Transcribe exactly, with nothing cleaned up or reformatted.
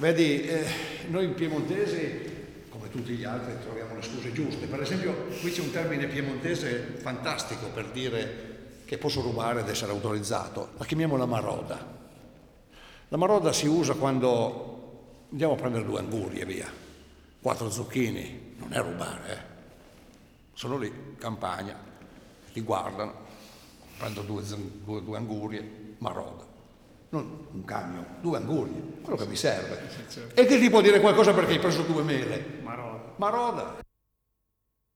Vedi, eh, noi piemontesi, come tutti gli altri, troviamo le scuse giuste. Per esempio, qui c'è un termine piemontese fantastico per dire che posso rubare ed essere autorizzato. La chiamiamo la maroda. La maroda si usa quando andiamo a prendere due angurie, via. Quattro zucchini, non è rubare, eh. Sono lì, in campagna, ti guardano, prendo due, due, due angurie, maroda. Non un camion, due angurie, quello che mi serve. E che ti può dire qualcosa perché hai preso due mele? Maroda. Maroda.